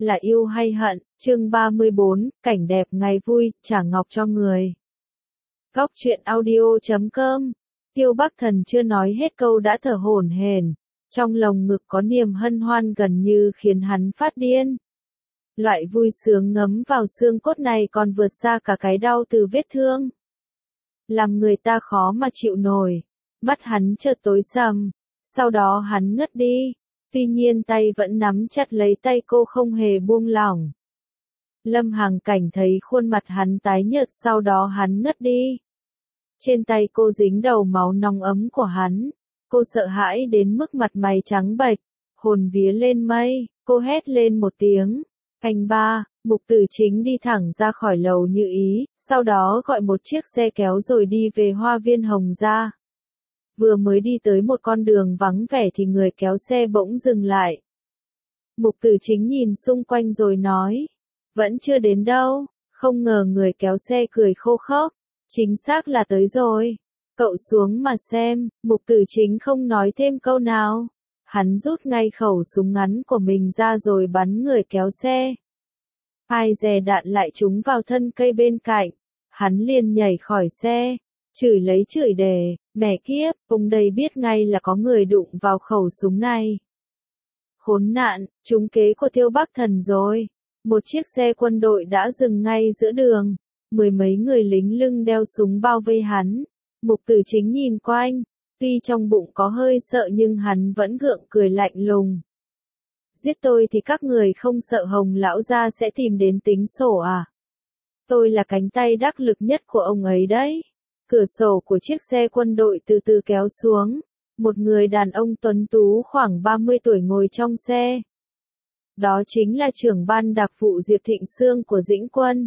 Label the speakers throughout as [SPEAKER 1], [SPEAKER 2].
[SPEAKER 1] là yêu hay hận, chương 34, cảnh đẹp ngày vui, trả ngọc cho người. Góc truyện audio.com. Tiêu Bắc Thần chưa nói hết câu đã thở hổn hển, trong lồng ngực có niềm hân hoan gần như khiến hắn phát điên. Loại vui sướng ngấm vào xương cốt này còn vượt xa cả cái đau từ vết thương, làm người ta khó mà chịu nổi. Mắt hắn chợt tối sầm, sau đó hắn ngất đi. Tuy nhiên tay vẫn nắm chặt lấy tay cô không hề buông lỏng. Lâm Hằng Cảnh thấy khuôn mặt hắn tái nhợt, sau đó hắn ngất đi. Trên tay cô dính đầu máu nóng ấm của hắn. Cô sợ hãi đến mức mặt mày trắng bệch, hồn vía lên mây, cô hét lên một tiếng. Anh ba, Mục Tử Chính đi thẳng ra khỏi lầu như ý, sau đó gọi một chiếc xe kéo rồi đi về Hoa Viên Hồng Gia. Vừa mới đi tới một con đường vắng vẻ thì người kéo xe bỗng dừng lại. Mục Tử Chính nhìn xung quanh rồi nói, vẫn chưa đến đâu. Không ngờ người kéo xe cười khô khốc, chính xác là tới rồi. Cậu xuống mà xem. Mục Tử Chính không nói thêm câu nào. Hắn rút ngay khẩu súng ngắn của mình ra rồi bắn người kéo xe. Hai rè đạn lại trúng vào thân cây bên cạnh. Hắn liền nhảy khỏi xe, chửi lấy chửi đề, mẹ kiếp, ông đây biết ngay là có người đụng vào khẩu súng này. Khốn nạn, trúng kế của Tiêu Bắc Thần rồi. Một chiếc xe quân đội đã dừng ngay giữa đường, mười mấy người lính lưng đeo súng bao vây hắn. Mục Tử Chính nhìn quanh, tuy trong bụng có hơi sợ nhưng hắn vẫn gượng cười lạnh lùng. Giết tôi thì các người không sợ Hồng lão gia sẽ tìm đến tính sổ à? Tôi là cánh tay đắc lực nhất của ông ấy đấy. Cửa sổ của chiếc xe quân đội từ từ kéo xuống. Một người đàn ông tuấn tú khoảng 30 tuổi ngồi trong xe. Đó chính là trưởng ban đặc vụ Diệp Thịnh Sương của Dĩnh Quân.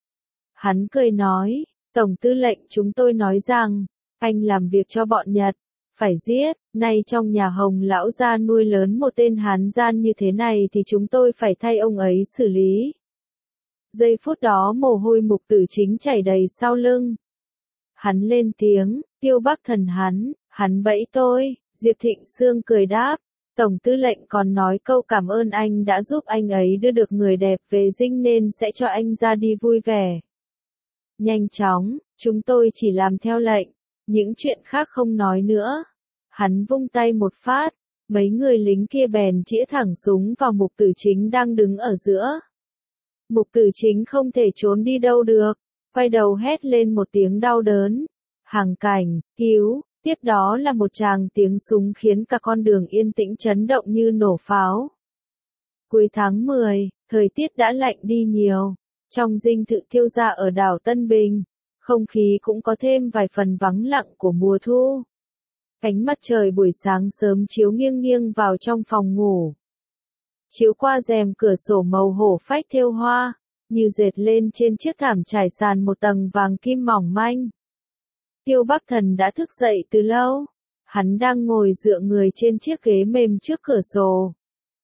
[SPEAKER 1] Hắn cười nói, Tổng tư lệnh chúng tôi nói rằng, anh làm việc cho bọn Nhật, phải giết, nay trong nhà Hồng lão gia nuôi lớn một tên hán gian như thế này thì chúng tôi phải thay ông ấy xử lý. Giây phút đó mồ hôi Mục Tử Chính chảy đầy sau lưng. Hắn lên tiếng, Tiêu Bắc Thần hắn bẫy tôi. Diệp Thịnh Sương cười đáp, Tổng tư lệnh còn nói câu cảm ơn anh đã giúp anh ấy đưa được người đẹp về Dinh nên sẽ cho anh ra đi vui vẻ. Nhanh chóng, chúng tôi chỉ làm theo lệnh, những chuyện khác không nói nữa. Hắn vung tay một phát, mấy người lính kia bèn chĩa thẳng súng vào Mục Tử Chính đang đứng ở giữa. Mục Tử Chính không thể trốn đi đâu được, quay đầu hét lên một tiếng đau đớn. Hằng Cảnh, cứu! Tiếp đó là một tràng tiếng súng khiến cả con đường yên tĩnh chấn động như nổ pháo. Cuối tháng 10, thời tiết đã lạnh đi nhiều. Trong dinh thự Tiêu gia ở đảo Tân Bình, không khí cũng có thêm vài phần vắng lặng của mùa thu. Ánh mặt trời buổi sáng sớm chiếu nghiêng nghiêng vào trong phòng ngủ. Chiếu qua rèm cửa sổ màu hổ phách thêu hoa, như dệt lên trên chiếc thảm trải sàn một tầng vàng kim mỏng manh. Tiêu Bắc Thần đã thức dậy từ lâu. Hắn đang ngồi dựa người trên chiếc ghế mềm trước cửa sổ.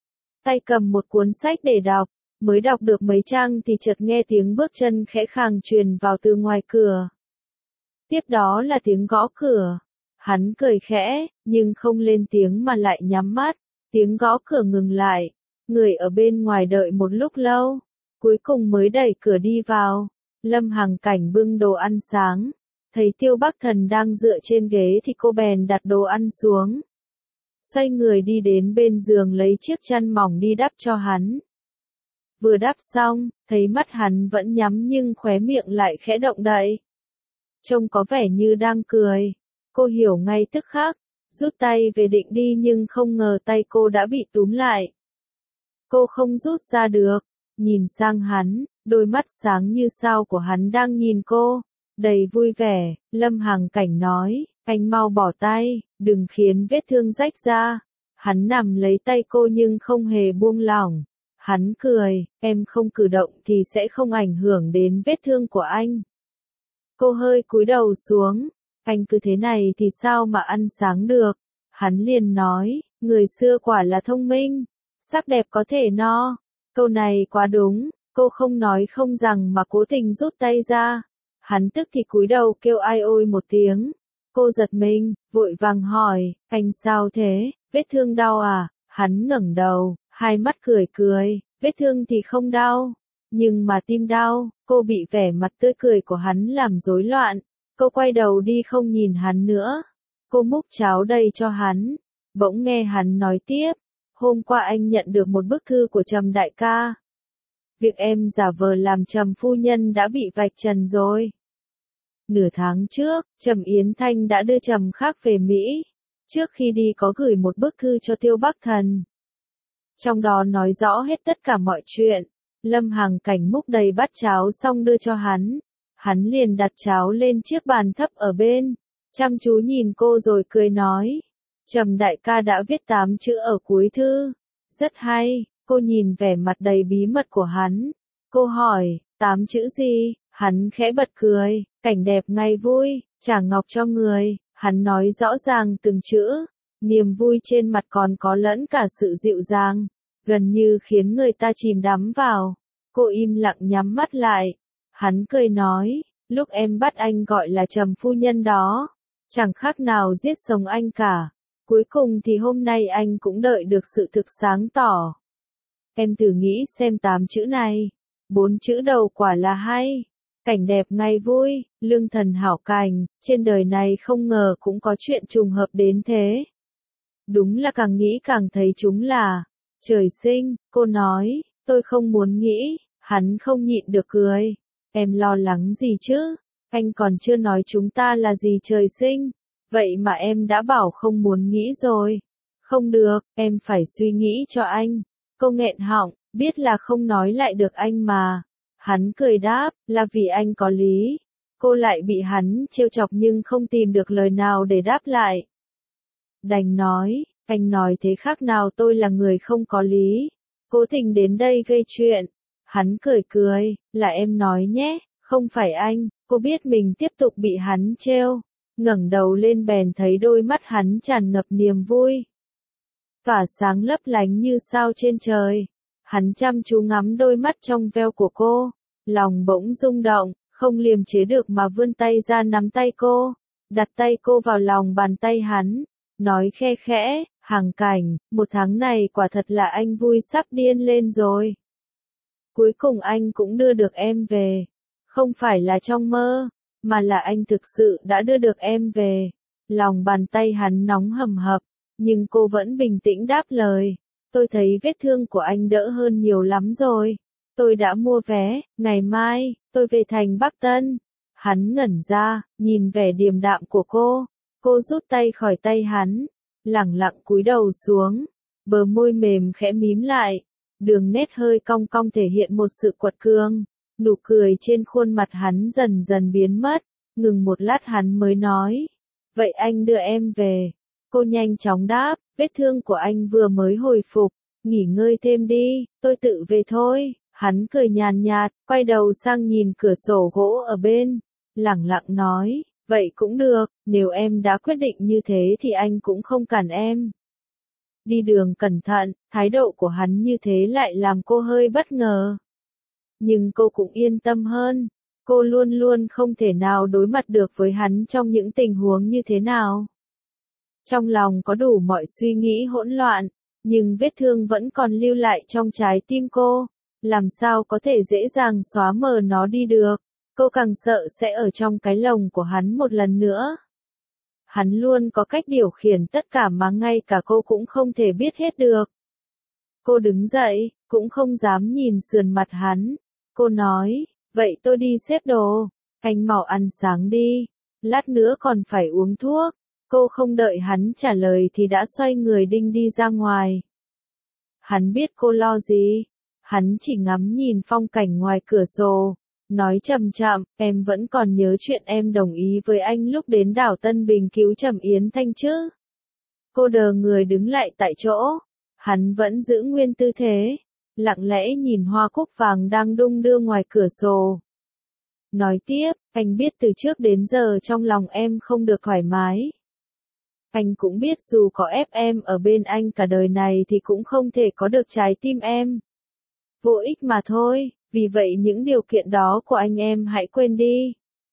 [SPEAKER 1] Tay cầm một cuốn sách để đọc, mới đọc được mấy trang thì chợt nghe tiếng bước chân khẽ khàng truyền vào từ ngoài cửa. Tiếp đó là tiếng gõ cửa. Hắn cười khẽ, nhưng không lên tiếng mà lại nhắm mắt. Tiếng gõ cửa ngừng lại. Người ở bên ngoài đợi một lúc lâu, cuối cùng mới đẩy cửa đi vào. Lâm Hằng Cảnh bưng đồ ăn sáng. Thấy Tiêu Bắc Thần đang dựa trên ghế thì cô bèn đặt đồ ăn xuống. Xoay người đi đến bên giường lấy chiếc chăn mỏng đi đắp cho hắn. Vừa đắp xong, thấy mắt hắn vẫn nhắm nhưng khóe miệng lại khẽ động đậy. Trông có vẻ như đang cười. Cô hiểu ngay tức khắc, rút tay về định đi nhưng không ngờ tay cô đã bị túm lại. Cô không rút ra được, nhìn sang hắn, đôi mắt sáng như sao của hắn đang nhìn cô. Đầy vui vẻ, Lâm Hằng Cảnh nói, anh mau bỏ tay, đừng khiến vết thương rách ra. Hắn nằm lấy tay cô nhưng không hề buông lỏng. Hắn cười, em không cử động thì sẽ không ảnh hưởng đến vết thương của anh. Cô hơi cúi đầu xuống, anh cứ thế này thì sao mà ăn sáng được. Hắn liền nói, người xưa quả là thông minh, sắc đẹp có thể no. Câu này quá đúng, cô không nói không rằng mà cố tình rút tay ra. Hắn tức thì cúi đầu kêu ai ôi một tiếng. Cô giật mình, vội vàng hỏi, anh sao thế, vết thương đau à? Hắn ngẩng đầu, hai mắt cười cười, Vết thương thì không đau, nhưng mà tim đau. Cô bị vẻ mặt tươi cười của hắn làm rối loạn. Cô quay đầu đi không nhìn hắn nữa. Cô múc cháo đầy cho hắn. Bỗng nghe hắn nói tiếp. Hôm qua anh nhận được một bức thư của Trầm đại ca. Việc em giả vờ làm Trầm phu nhân đã bị vạch trần rồi. Nửa tháng trước, Trầm Yến Thanh đã đưa Trầm Khắc về Mỹ. Trước khi đi có gửi một bức thư cho Tiêu Bắc Thần. Trong đó nói rõ hết tất cả mọi chuyện. Lâm Hằng Cảnh múc đầy bát cháo xong đưa cho hắn. Hắn liền đặt cháo lên chiếc bàn thấp ở bên. Chăm chú nhìn cô rồi cười nói. Trầm đại ca đã viết 8 chữ ở cuối thư. Rất hay. Cô nhìn vẻ mặt đầy bí mật của hắn. Cô hỏi, 8 chữ gì? Hắn khẽ bật cười. Cảnh đẹp ngày vui, trả ngọc cho người. Hắn nói rõ ràng từng chữ. Niềm vui trên mặt còn có lẫn cả sự dịu dàng. Gần như khiến người ta chìm đắm vào. Cô im lặng nhắm mắt lại. Hắn cười nói, lúc em bắt anh gọi là Trầm phu nhân đó. Chẳng khác nào giết sống anh cả. Cuối cùng thì hôm nay anh cũng đợi được sự thực sáng tỏ. Em thử nghĩ xem 8 chữ này. 4 chữ đầu quả là hay. Cảnh đẹp ngày vui, lương thần hảo cảnh, trên đời này không ngờ cũng có chuyện trùng hợp đến thế. Đúng là càng nghĩ càng thấy chúng là trời sinh. Cô nói, tôi không muốn nghĩ. Hắn không nhịn được cười. Em lo lắng gì chứ? Anh còn chưa nói chúng ta là gì trời sinh. Vậy mà em đã bảo không muốn nghĩ rồi. Không được, em phải suy nghĩ cho anh. Cô nghẹn họng, biết là không nói lại được anh mà. Hắn cười đáp, là vì anh có lý. Cô lại bị hắn trêu chọc nhưng không tìm được lời nào để đáp lại. Đành nói, anh nói thế khác nào tôi là người không có lý. Cố tình đến đây gây chuyện. Hắn cười cười, là em nói nhé, không phải anh. Cô biết mình tiếp tục bị hắn trêu. Ngẩng đầu lên bèn thấy đôi mắt hắn tràn ngập niềm vui. Tỏa sáng lấp lánh như sao trên trời. Hắn chăm chú ngắm đôi mắt trong veo của cô. Lòng bỗng rung động, không liềm chế được mà vươn tay ra nắm tay cô. Đặt tay cô vào lòng bàn tay hắn. Nói khe khẽ, Hằng Cảnh, 1 tháng này quả thật là anh vui sắp điên lên rồi. Cuối cùng anh cũng đưa được em về. Không phải là trong mơ, mà là anh thực sự đã đưa được em về. Lòng bàn tay hắn nóng hầm hập, nhưng cô vẫn bình tĩnh đáp lời. Tôi thấy vết thương của anh đỡ hơn nhiều lắm rồi. Tôi đã mua vé, ngày mai, tôi về thành Bắc Tân. Hắn ngẩn ra, nhìn vẻ điềm đạm của cô. Cô rút tay khỏi tay hắn, lẳng lặng cúi đầu xuống. Bờ môi mềm khẽ mím lại. Đường nét hơi cong cong thể hiện một sự quật cường. Nụ cười trên khuôn mặt hắn dần dần biến mất. Ngừng một lát hắn mới nói. Vậy anh đưa em về. Cô nhanh chóng đáp, vết thương của anh vừa mới hồi phục. Nghỉ ngơi thêm đi, tôi tự về thôi. Hắn cười nhàn nhạt, quay đầu sang nhìn cửa sổ gỗ ở bên. Lẳng lặng nói, vậy cũng được, nếu em đã quyết định như thế thì anh cũng không cản em. Đi đường cẩn thận, thái độ của hắn như thế lại làm cô hơi bất ngờ. Nhưng cô cũng yên tâm hơn. Cô luôn luôn không thể nào đối mặt được với hắn trong những tình huống như thế nào. Trong lòng có đủ mọi suy nghĩ hỗn loạn, nhưng vết thương vẫn còn lưu lại trong trái tim cô. Làm sao có thể dễ dàng xóa mờ nó đi được. Cô càng sợ sẽ ở trong cái lồng của hắn một lần nữa. Hắn luôn có cách điều khiển tất cả mà ngay cả cô cũng không thể biết hết được. Cô đứng dậy, cũng không dám nhìn sườn mặt hắn. Cô nói, vậy tôi đi xếp đồ. Anh mau ăn sáng đi. Lát nữa còn phải uống thuốc. Cô không đợi hắn trả lời thì đã xoay người định đi ra ngoài. Hắn biết cô lo gì. Hắn chỉ ngắm nhìn phong cảnh ngoài cửa sổ. Nói chậm chậm, em vẫn còn nhớ chuyện em đồng ý với anh lúc đến đảo Tân Bình cứu Trầm Yến Thanh chứ? Cô đờ người đứng lại tại chỗ. Hắn vẫn giữ nguyên tư thế. Lặng lẽ nhìn hoa cúc vàng đang đung đưa ngoài cửa sổ. Nói tiếp, anh biết từ trước đến giờ trong lòng em không được thoải mái. Anh cũng biết dù có ép em ở bên anh cả đời này thì cũng không thể có được trái tim em. Vô ích mà thôi, vì vậy những điều kiện đó của anh em hãy quên đi.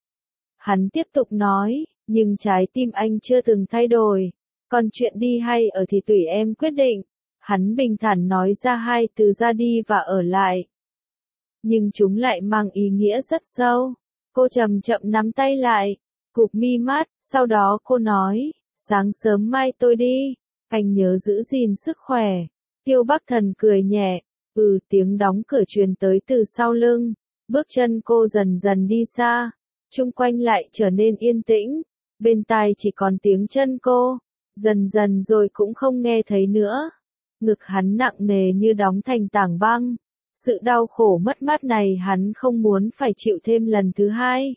[SPEAKER 1] Hắn tiếp tục nói, nhưng trái tim anh chưa từng thay đổi. Còn chuyện đi hay ở thì tùy em quyết định. Hắn bình thản nói ra hai từ ra đi và ở lại. Nhưng chúng lại mang ý nghĩa rất sâu. Cô chậm chậm nắm tay lại, cụp mi mắt, sau đó cô nói, sáng sớm mai tôi đi, anh nhớ giữ gìn sức khỏe. Tiêu Bắc Thần cười nhẹ, tiếng đóng cửa truyền tới từ sau lưng, bước chân cô dần dần đi xa, chung quanh lại trở nên yên tĩnh, bên tai chỉ còn tiếng chân cô, dần dần rồi cũng không nghe thấy nữa. Ngực hắn nặng nề như đóng thành tảng băng, sự đau khổ mất mát này hắn không muốn phải chịu thêm lần thứ hai.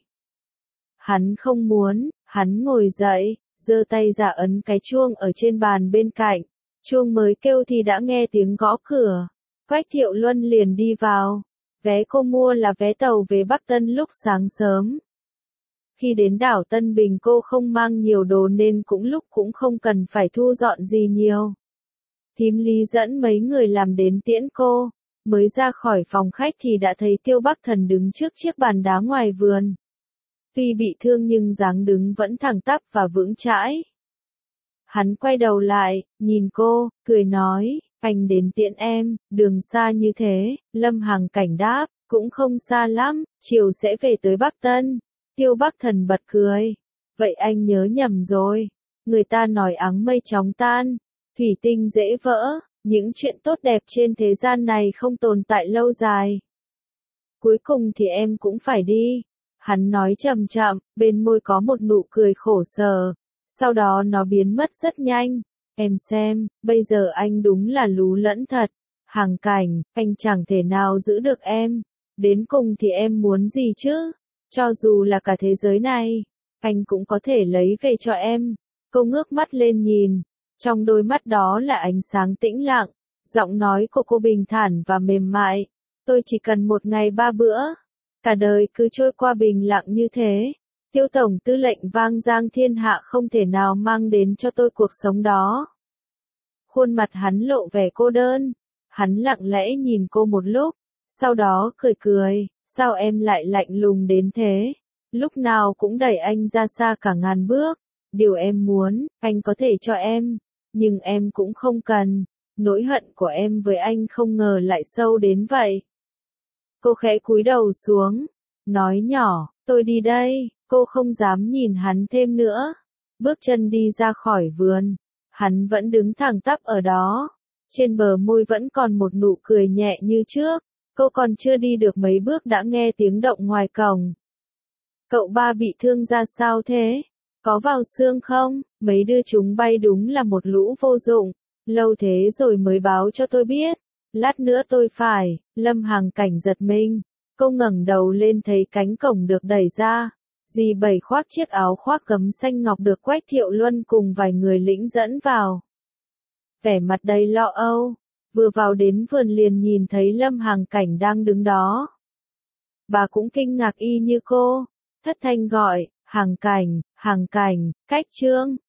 [SPEAKER 1] Hắn không muốn, hắn ngồi dậy, giơ tay ra ấn cái chuông ở trên bàn bên cạnh. Chuông mới kêu thì đã nghe tiếng gõ cửa. Quách Thiệu Luân liền đi vào. Vé cô mua là vé tàu về Bắc Tân lúc sáng sớm. Khi đến đảo Tân Bình cô không mang nhiều đồ nên cũng không cần phải thu dọn gì nhiều. Thím Lý dẫn mấy người làm đến tiễn cô. Mới ra khỏi phòng khách thì đã thấy Tiêu Bắc Thần đứng trước chiếc bàn đá ngoài vườn. Tuy bị thương nhưng dáng đứng vẫn thẳng tắp và vững chãi. Hắn quay đầu lại, nhìn cô, cười nói, anh đến tiễn em, đường xa như thế. Lâm Hằng Cảnh đáp, cũng không xa lắm, chiều sẽ về tới Bắc Tân. Tiêu Bắc Thần bật cười, vậy anh nhớ nhầm rồi. Người ta nói áng mây chóng tan, thủy tinh dễ vỡ, những chuyện tốt đẹp trên thế gian này không tồn tại lâu dài. Cuối cùng thì em cũng phải đi. Hắn nói chậm chậm, bên môi có một nụ cười khổ sở. Sau đó nó biến mất rất nhanh. Em xem, bây giờ anh đúng là lú lẫn thật. Hằng Cảnh, anh chẳng thể nào giữ được em. Đến cùng thì em muốn gì chứ? Cho dù là cả thế giới này, anh cũng có thể lấy về cho em. Cô ngước mắt lên nhìn. Trong đôi mắt đó là ánh sáng tĩnh lặng. Giọng nói của cô bình thản và mềm mại. Tôi chỉ cần một ngày 3 bữa. Cả đời cứ trôi qua bình lặng như thế. Tiêu tổng tư lệnh vang dang thiên hạ không thể nào mang đến cho tôi cuộc sống đó. Khuôn mặt hắn lộ vẻ cô đơn. Hắn lặng lẽ nhìn cô một lúc. Sau đó cười cười. Sao em lại lạnh lùng đến thế? Lúc nào cũng đẩy anh ra xa cả ngàn bước. Điều em muốn, anh có thể cho em. Nhưng em cũng không cần. Nỗi hận của em với anh không ngờ lại sâu đến vậy. Cô khẽ cúi đầu xuống. Nói nhỏ, tôi đi đây. Cô không dám nhìn hắn thêm nữa. Bước chân đi ra khỏi vườn. Hắn vẫn đứng thẳng tắp ở đó. Trên bờ môi vẫn còn một nụ cười nhẹ như trước. Cô còn chưa đi được mấy bước đã nghe tiếng động ngoài cổng. Cậu ba bị thương ra sao thế? Có vào xương không? Mấy đứa chúng bay đúng là một lũ vô dụng. Lâu thế rồi mới báo cho tôi biết. Lát nữa tôi phải. Lâm Hằng Cảnh giật mình. Cô ngẩng đầu lên thấy cánh cổng được đẩy ra. Dì Bảy khoác chiếc áo khoác gấm xanh ngọc được Quách Thiệu Luân cùng vài người lĩnh dẫn vào. Vẻ mặt đầy lo âu. Vừa vào đến vườn liền nhìn thấy Lâm Hằng Cảnh đang đứng đó. Bà cũng kinh ngạc y như cô. Thất thanh gọi, Hằng Cảnh, Hằng Cảnh, Cách Trương.